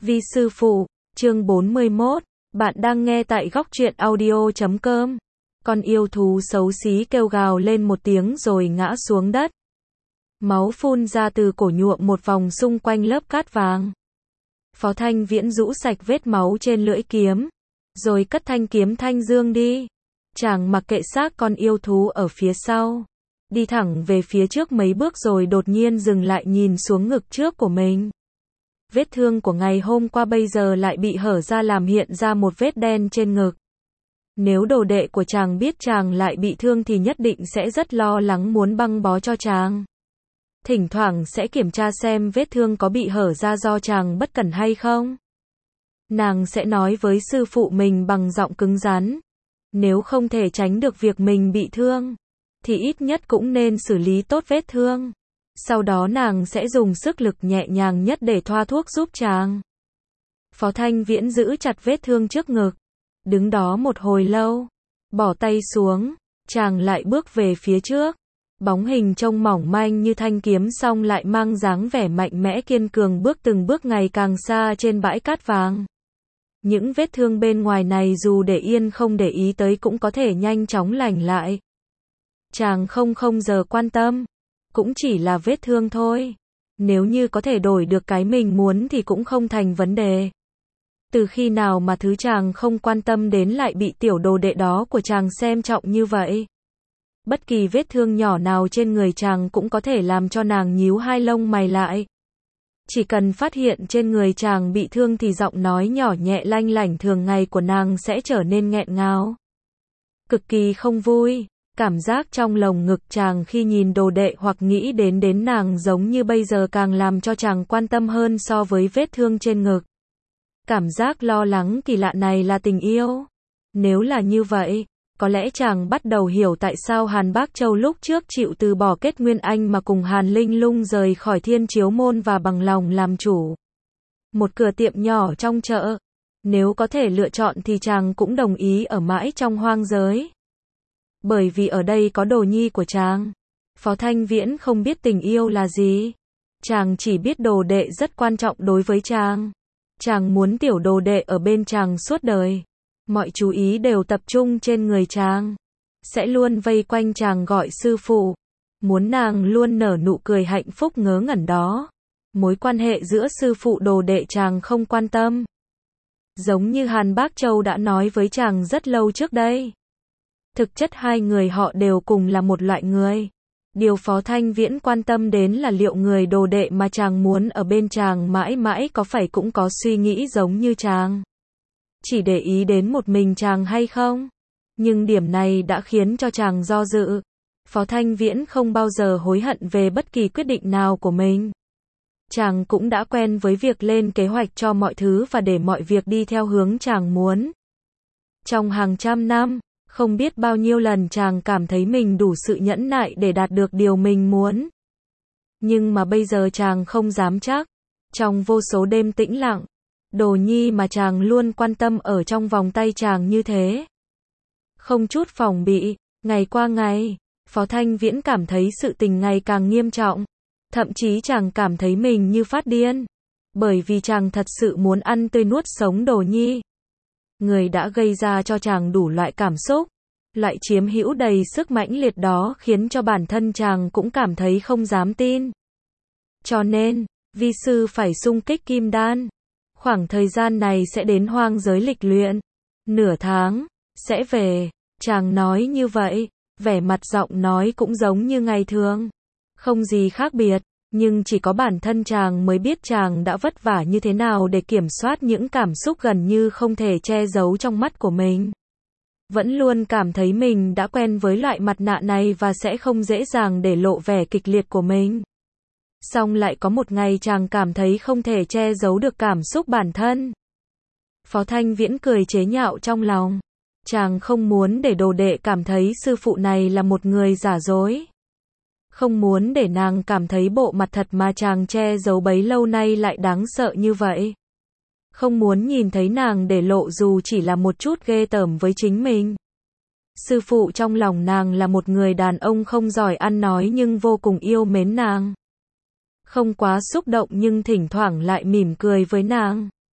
Vi sư phụ, chương 41, bạn đang nghe tại góc truyện audio.com. Con yêu thú xấu xí kêu gào lên một tiếng rồi ngã xuống đất. Máu phun ra từ cổ nhuộm một vòng xung quanh lớp cát vàng. Phó Thanh Viễn rũ sạch vết máu trên lưỡi kiếm, rồi cất thanh kiếm thanh dương đi. Chàng mặc kệ xác con yêu thú ở phía sau, đi thẳng về phía trước mấy bước rồi đột nhiên dừng lại nhìn xuống ngực trước của mình. Vết thương của ngày hôm qua bây giờ lại bị hở ra làm hiện ra một vết đen trên ngực. Nếu đồ đệ của chàng biết chàng lại bị thương thì nhất định sẽ rất lo lắng muốn băng bó cho chàng. Thỉnh thoảng sẽ kiểm tra xem vết thương có bị hở ra do chàng bất cẩn hay không. Nàng sẽ nói với sư phụ mình bằng giọng cứng rắn. Nếu không thể tránh được việc mình bị thương, thì ít nhất cũng nên xử lý tốt vết thương. Sau đó nàng sẽ dùng sức lực nhẹ nhàng nhất để thoa thuốc giúp chàng. Phó Thanh Viễn giữ chặt vết thương trước ngực, đứng đó một hồi lâu, bỏ tay xuống, chàng lại bước về phía trước. Bóng hình trông mỏng manh như thanh kiếm song lại mang dáng vẻ mạnh mẽ kiên cường bước từng bước ngày càng xa trên bãi cát vàng. Những vết thương bên ngoài này dù để yên không để ý tới cũng có thể nhanh chóng lành lại. Chàng không giờ quan tâm, cũng chỉ là vết thương thôi. Nếu như có thể đổi được cái mình muốn thì cũng không thành vấn đề. Từ khi nào mà thứ chàng không quan tâm đến lại bị tiểu đồ đệ đó của chàng xem trọng như vậy? Bất kỳ vết thương nhỏ nào trên người chàng cũng có thể làm cho nàng nhíu hai lông mày lại. Chỉ cần phát hiện trên người chàng bị thương thì giọng nói nhỏ nhẹ lanh lảnh thường ngày của nàng sẽ trở nên nghẹn ngào. Cực kỳ không vui, cảm giác trong lồng ngực chàng khi nhìn đồ đệ hoặc nghĩ đến nàng giống như bây giờ càng làm cho chàng quan tâm hơn so với vết thương trên ngực. Cảm giác lo lắng kỳ lạ này là tình yêu. Nếu là như vậy, có lẽ chàng bắt đầu hiểu tại sao Hàn Bác Châu lúc trước chịu từ bỏ Kết Nguyên Anh mà cùng Hàn Linh Lung rời khỏi Thiên Chiếu Môn và bằng lòng làm chủ một cửa tiệm nhỏ trong chợ. Nếu có thể lựa chọn thì chàng cũng đồng ý ở mãi trong hoang giới. Bởi vì ở đây có đồ nhi của chàng. Phó Thanh Viễn không biết tình yêu là gì. Chàng chỉ biết đồ đệ rất quan trọng đối với chàng. Chàng muốn tiểu đồ đệ ở bên chàng suốt đời. Mọi chú ý đều tập trung trên người chàng. Sẽ luôn vây quanh chàng gọi sư phụ. Muốn nàng luôn nở nụ cười hạnh phúc ngớ ngẩn đó. Mối quan hệ giữa sư phụ đồ đệ chàng không quan tâm. Giống như Hàn Bác Châu đã nói với chàng rất lâu trước đây. Thực chất hai người họ đều cùng là một loại người. Điều Phó Thanh Viễn quan tâm đến là liệu người đồ đệ mà chàng muốn ở bên chàng mãi mãi có phải cũng có suy nghĩ giống như chàng. Chỉ để ý đến một mình chàng hay không? Nhưng điểm này đã khiến cho chàng do dự. Phó Thanh Viễn không bao giờ hối hận về bất kỳ quyết định nào của mình. Chàng cũng đã quen với việc lên kế hoạch cho mọi thứ và để mọi việc đi theo hướng chàng muốn. Trong hàng trăm năm, không biết bao nhiêu lần chàng cảm thấy mình đủ sự nhẫn nại để đạt được điều mình muốn. Nhưng mà bây giờ chàng không dám chắc. Trong vô số đêm tĩnh lặng, đồ nhi mà chàng luôn quan tâm ở trong vòng tay chàng như thế. Không chút phòng bị, ngày qua ngày, Phó Thanh Viễn cảm thấy sự tình ngày càng nghiêm trọng. Thậm chí chàng cảm thấy mình như phát điên. Bởi vì chàng thật sự muốn ăn tươi nuốt sống đồ nhi. Người đã gây ra cho chàng đủ loại cảm xúc. Loại chiếm hữu đầy sức mãnh liệt đó khiến cho bản thân chàng cũng cảm thấy không dám tin. Cho nên, vi sư phải xung kích kim đan. Khoảng thời gian này sẽ đến hoang giới lịch luyện. Nửa tháng, sẽ về. Chàng nói như vậy, vẻ mặt giọng nói cũng giống như ngày thường. Không gì khác biệt, nhưng chỉ có bản thân chàng mới biết chàng đã vất vả như thế nào để kiểm soát những cảm xúc gần như không thể che giấu trong mắt của mình. Vẫn luôn cảm thấy mình đã quen với loại mặt nạ này và sẽ không dễ dàng để lộ vẻ kịch liệt của mình. Song lại có một ngày chàng cảm thấy không thể che giấu được cảm xúc bản thân. Phó Thanh Viễn cười chế nhạo trong lòng. Chàng không muốn để đồ đệ cảm thấy sư phụ này là một người giả dối. Không muốn để nàng cảm thấy bộ mặt thật mà chàng che giấu bấy lâu nay lại đáng sợ như vậy. Không muốn nhìn thấy nàng để lộ dù chỉ là một chút ghê tởm với chính mình. Sư phụ trong lòng nàng là một người đàn ông không giỏi ăn nói nhưng vô cùng yêu mến nàng. Không quá xúc động nhưng thỉnh thoảng lại mỉm cười với nàng.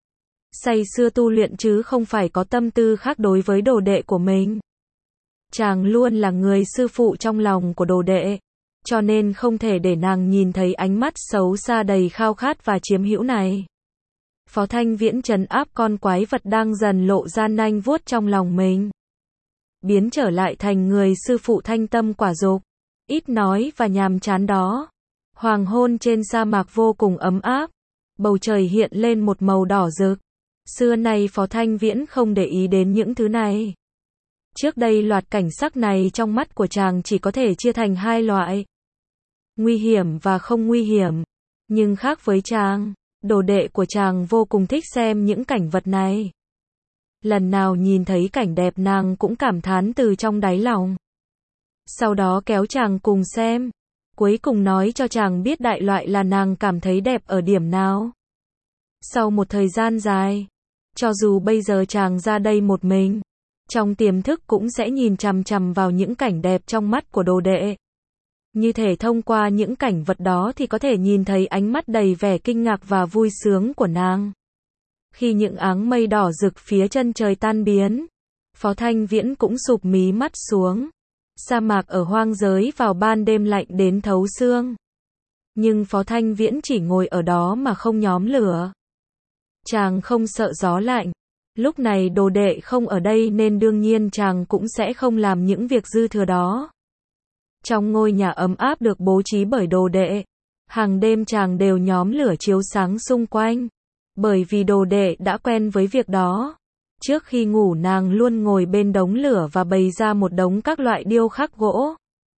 say sưa tu luyện chứ không phải có tâm tư khác đối với đồ đệ của mình. Chàng luôn là người sư phụ trong lòng của đồ đệ, cho nên không thể để nàng nhìn thấy ánh mắt xấu xa đầy khao khát và chiếm hữu này. Phó Thanh Viễn trấn áp con quái vật đang dần lộ ra nanh vuốt trong lòng mình. Biến trở lại thành người sư phụ thanh tâm quả dục, ít nói và nhàm chán đó. Hoàng hôn trên sa mạc vô cùng ấm áp, bầu trời hiện lên một màu đỏ rực. Xưa nay Phó Thanh Viễn không để ý đến những thứ này. Trước đây loạt cảnh sắc này trong mắt của chàng chỉ có thể chia thành hai loại. Nguy hiểm và không nguy hiểm. Nhưng khác với chàng, đồ đệ của chàng vô cùng thích xem những cảnh vật này. Lần nào nhìn thấy cảnh đẹp nàng cũng cảm thán từ trong đáy lòng. Sau đó kéo chàng cùng xem. Cuối cùng nói cho chàng biết đại loại là nàng cảm thấy đẹp ở điểm nào. Sau một thời gian dài, cho dù bây giờ chàng ra đây một mình, trong tiềm thức cũng sẽ nhìn chằm chằm vào những cảnh đẹp trong mắt của đồ đệ. Như thể thông qua những cảnh vật đó thì có thể nhìn thấy ánh mắt đầy vẻ kinh ngạc và vui sướng của nàng. Khi những áng mây đỏ rực phía chân trời tan biến, Phó Thanh Viễn cũng sụp mí mắt xuống. Sa mạc ở hoang giới vào ban đêm lạnh đến thấu xương. Nhưng Phó Thanh Viễn chỉ ngồi ở đó mà không nhóm lửa. Chàng không sợ gió lạnh. Lúc này đồ đệ không ở đây nên đương nhiên chàng cũng sẽ không làm những việc dư thừa đó. Trong ngôi nhà ấm áp được bố trí bởi đồ đệ, hàng đêm chàng đều nhóm lửa chiếu sáng xung quanh. Bởi vì đồ đệ đã quen với việc đó. Trước khi ngủ nàng luôn ngồi bên đống lửa và bày ra một đống các loại điêu khắc gỗ.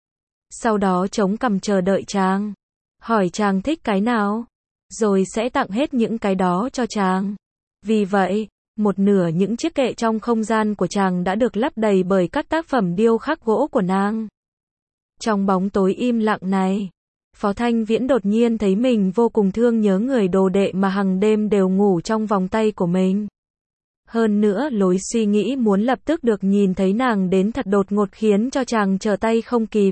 Sau đó chống cằm chờ đợi chàng. Hỏi chàng thích cái nào, rồi sẽ tặng hết những cái đó cho chàng. Vì vậy, một nửa những chiếc kệ trong không gian của chàng đã được lấp đầy bởi các tác phẩm điêu khắc gỗ của nàng. Trong bóng tối im lặng này, Phó Thanh Viễn đột nhiên thấy mình vô cùng thương nhớ người đồ đệ mà hằng đêm đều ngủ trong vòng tay của mình. Hơn nữa lối suy nghĩ muốn lập tức được nhìn thấy nàng đến thật đột ngột khiến cho chàng trở tay không kịp.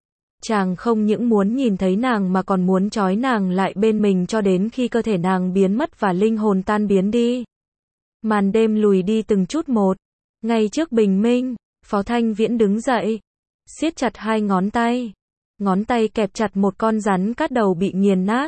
Chàng không những muốn nhìn thấy nàng mà còn muốn trói nàng lại bên mình cho đến khi cơ thể nàng biến mất và linh hồn tan biến đi. Màn đêm lùi đi từng chút một. Ngay trước bình minh, Phó Thanh Viễn đứng dậy, siết chặt hai ngón tay. Ngón tay kẹp chặt một con rắn cát đầu bị nghiền nát.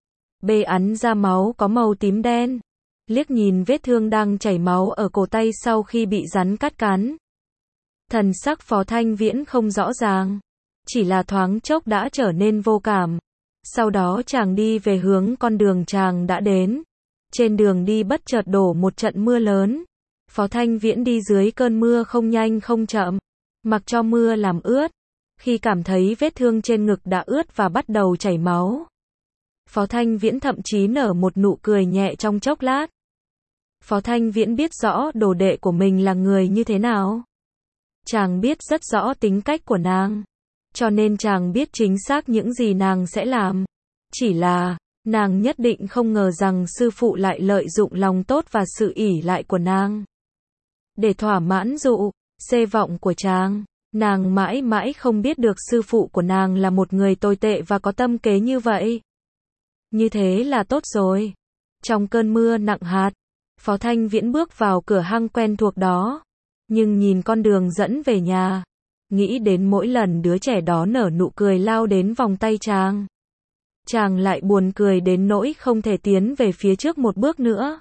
Bê ắn ra máu có màu tím đen. Liếc nhìn vết thương đang chảy máu ở cổ tay sau khi bị rắn cát cắn. Thần sắc Phó Thanh Viễn không rõ ràng, chỉ là thoáng chốc đã trở nên vô cảm. Sau đó chàng đi về hướng con đường chàng đã đến. Trên đường đi bất chợt đổ một trận mưa lớn. Phó Thanh Viễn đi dưới cơn mưa không nhanh không chậm, mặc cho mưa làm ướt. Khi cảm thấy vết thương trên ngực đã ướt và bắt đầu chảy máu, Phó Thanh Viễn thậm chí nở một nụ cười nhẹ trong chốc lát. Phó Thanh Viễn biết rõ đồ đệ của mình là người như thế nào. Chàng biết rất rõ tính cách của nàng, cho nên chàng biết chính xác những gì nàng sẽ làm. Chỉ là, nàng nhất định không ngờ rằng sư phụ lại lợi dụng lòng tốt và sự ỷ lại của nàng để thỏa mãn xê vọng của chàng. Nàng mãi mãi không biết được sư phụ của nàng là một người tồi tệ và có tâm kế như vậy. Như thế là tốt rồi. Trong cơn mưa nặng hạt, Phó Thanh Viễn bước vào cửa hang quen thuộc đó. Nhưng nhìn con đường dẫn về nhà, nghĩ đến mỗi lần đứa trẻ đó nở nụ cười lao đến vòng tay chàng, chàng lại buồn cười đến nỗi không thể tiến về phía trước một bước nữa.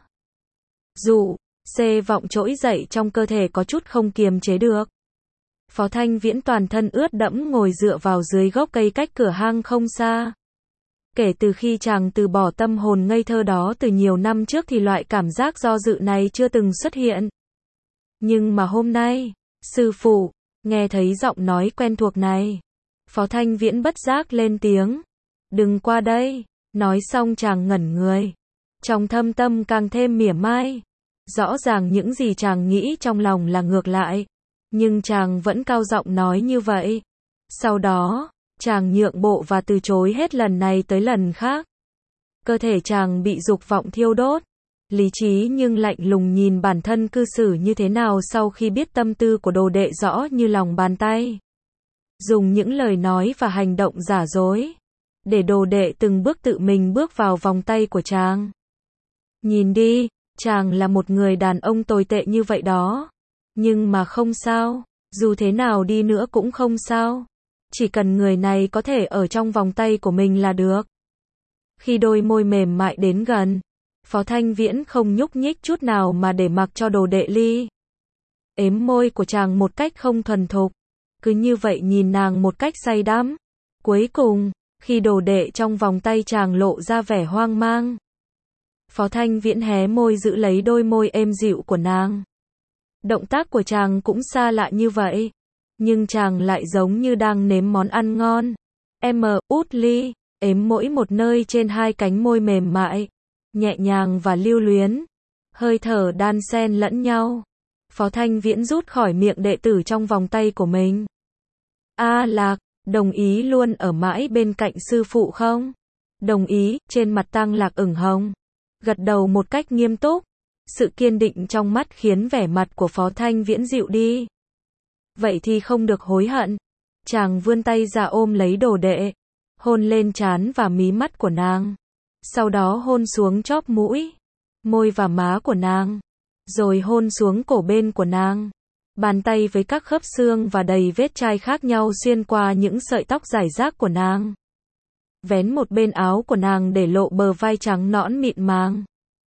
Xê vọng trỗi dậy trong cơ thể có chút không kiềm chế được. Phó Thanh Viễn toàn thân ướt đẫm ngồi dựa vào dưới gốc cây cách cửa hang không xa. Kể từ khi chàng từ bỏ tâm hồn ngây thơ đó từ nhiều năm trước thì loại cảm giác do dự này chưa từng xuất hiện. Nhưng mà hôm nay, sư phụ, nghe thấy giọng nói quen thuộc này. Phó Thanh Viễn bất giác lên tiếng. Đừng qua đây. Nói xong chàng ngẩn người. Trong thâm tâm càng thêm mỉa mai. Rõ ràng những gì chàng nghĩ trong lòng là ngược lại. Nhưng chàng vẫn cao giọng nói như vậy. Sau đó, chàng nhượng bộ và từ chối hết lần này tới lần khác. Cơ thể chàng bị dục vọng thiêu đốt. Lý trí nhưng lạnh lùng nhìn bản thân cư xử như thế nào sau khi biết tâm tư của đồ đệ rõ như lòng bàn tay. Dùng những lời nói và hành động giả dối, để đồ đệ từng bước tự mình bước vào vòng tay của chàng. Nhìn đi, chàng là một người đàn ông tồi tệ như vậy đó. Nhưng mà không sao, dù thế nào đi nữa cũng không sao. Chỉ cần người này có thể ở trong vòng tay của mình là được. Khi đôi môi mềm mại đến gần, Phó Thanh Viễn không nhúc nhích chút nào mà để mặc cho đồ đệ Ly ếm môi của chàng một cách không thuần thục. Cứ như vậy nhìn nàng một cách say đắm. Cuối cùng, khi đồ đệ trong vòng tay chàng lộ ra vẻ hoang mang, Phó Thanh Viễn hé môi giữ lấy đôi môi êm dịu của nàng. Động tác của chàng cũng xa lạ như vậy, nhưng chàng lại giống như đang nếm món ăn ngon. Út Ly ếm mỗi một nơi trên hai cánh môi mềm mại, nhẹ nhàng và lưu luyến, hơi thở đan xen lẫn nhau. Phó Thanh Viễn rút khỏi miệng đệ tử trong vòng tay của mình. A Lạc, đồng ý luôn ở mãi bên cạnh sư phụ không? Đồng ý, trên mặt Tang Lạc ửng hồng, gật đầu một cách nghiêm túc. Sự kiên định trong mắt khiến vẻ mặt của Phó Thanh Viễn dịu đi. Vậy thì không được hối hận. Chàng vươn tay ra ôm lấy đồ đệ, hôn lên trán và mí mắt của nàng. Sau đó hôn xuống chóp mũi, môi và má của nàng. Rồi hôn xuống cổ bên của nàng. Bàn tay với các khớp xương và đầy vết chai khác nhau xuyên qua những sợi tóc rải rác của nàng. Vén một bên áo của nàng để lộ bờ vai trắng nõn mịn màng.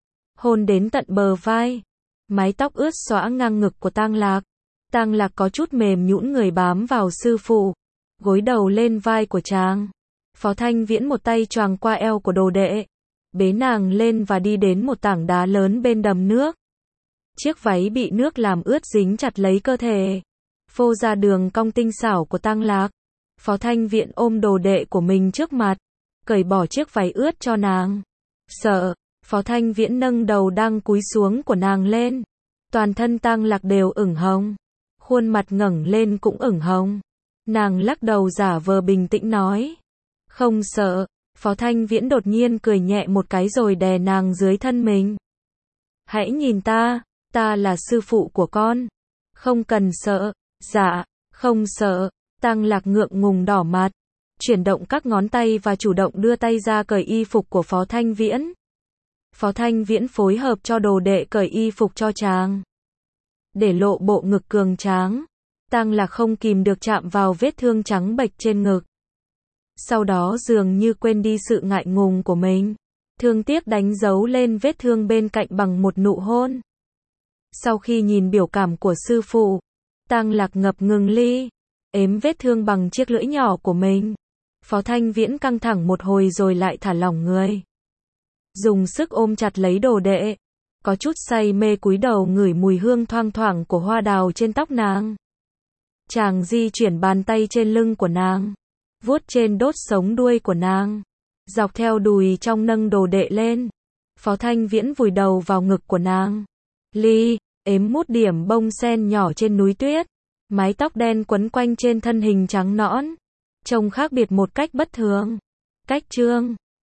Hôn đến tận bờ vai. Mái tóc ướt xõa ngang ngực của Tang Lạc. Tang Lạc có chút mềm nhũn người bám vào sư phụ, gối đầu lên vai của chàng. Phó Thanh Viễn một tay choàng qua eo của đồ đệ, bế nàng lên và đi đến một tảng đá lớn bên đầm nước. Chiếc váy bị nước làm ướt dính chặt lấy cơ thể, phô ra đường cong tinh xảo của Tang Lạc. Phó Thanh Viễn ôm đồ đệ của mình trước mặt, cởi bỏ chiếc váy ướt cho nàng. Sợ, Phó Thanh Viễn nâng đầu đang cúi xuống của nàng lên. Toàn thân Tang Lạc đều ửng hồng, khuôn mặt ngẩng lên cũng ửng hồng. Nàng lắc đầu giả vờ bình tĩnh nói, không sợ. Phó Thanh Viễn đột nhiên cười nhẹ một cái rồi đè nàng dưới thân mình. Hãy nhìn ta là sư phụ của con. Không cần sợ. Dạ, không sợ. Tang Lạc ngượng ngùng đỏ mặt, chuyển động các ngón tay và chủ động đưa tay ra cởi y phục của Phó Thanh Viễn. Phó Thanh Viễn phối hợp cho đồ đệ cởi y phục cho chàng, để lộ bộ ngực cường tráng. Tang Lạc không kìm được chạm vào vết thương trắng bệch trên ngực. Sau đó dường như quên đi sự ngại ngùng của mình, thương tiếc đánh dấu lên vết thương bên cạnh bằng một nụ hôn. Sau khi nhìn biểu cảm của sư phụ, Tang Lạc ngập ngừng Ly ếm vết thương bằng chiếc lưỡi nhỏ của mình. Phó Thanh Viễn căng thẳng một hồi rồi lại thả lỏng người, dùng sức ôm chặt lấy đồ đệ, có chút say mê cúi đầu ngửi mùi hương thoang thoảng của hoa đào trên tóc nàng. Chàng di chuyển bàn tay trên lưng của nàng, vuốt trên đốt sống đuôi của nàng, dọc theo đùi trong nâng đồ đệ lên. Phó Thanh Viễn vùi đầu vào ngực của nàng. Ly ếm mút điểm bông sen nhỏ trên núi tuyết, mái tóc đen quấn quanh trên thân hình trắng nõn, trông khác biệt một cách bất thường. Cách chương